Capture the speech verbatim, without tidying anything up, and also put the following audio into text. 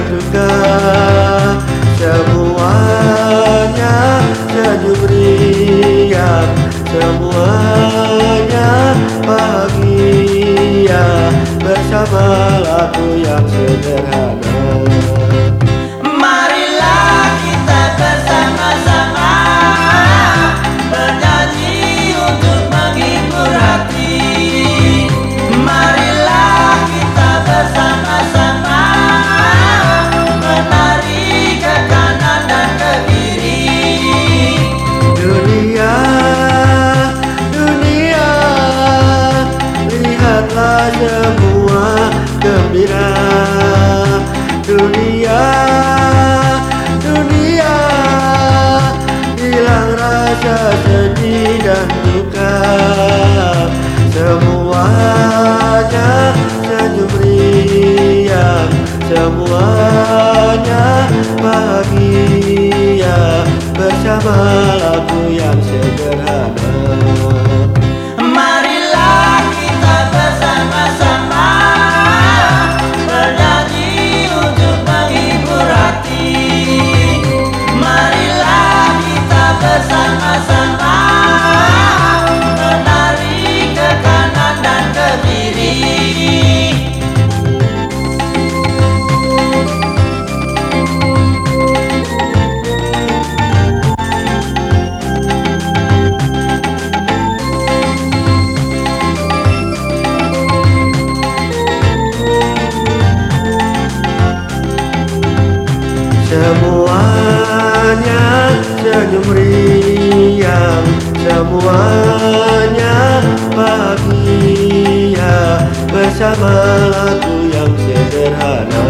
berduka, semuanya senyum riang, semuanya bahagia bersama lagu yang sederhana. Marilah kita bersama-sama bernyanyi untuk menghibur hati. Marilah kita bersama-sama menari ke kanan dan ke kiri. Dunia, dunia, lihatlah semua gembira. Dunia, dunia, hilang rasa sedih dan duka, semuanya senyum riang, semuanya bahagia bersama lagu yang sederhana. Marilah kita bersama-sama bernyanyi untuk menghibur hati. Marilah kita bersama-sama menari ke kanan dan ke kiri. Semuanya senyum riang, semuanya bahagia bersama lagu yang sederhana.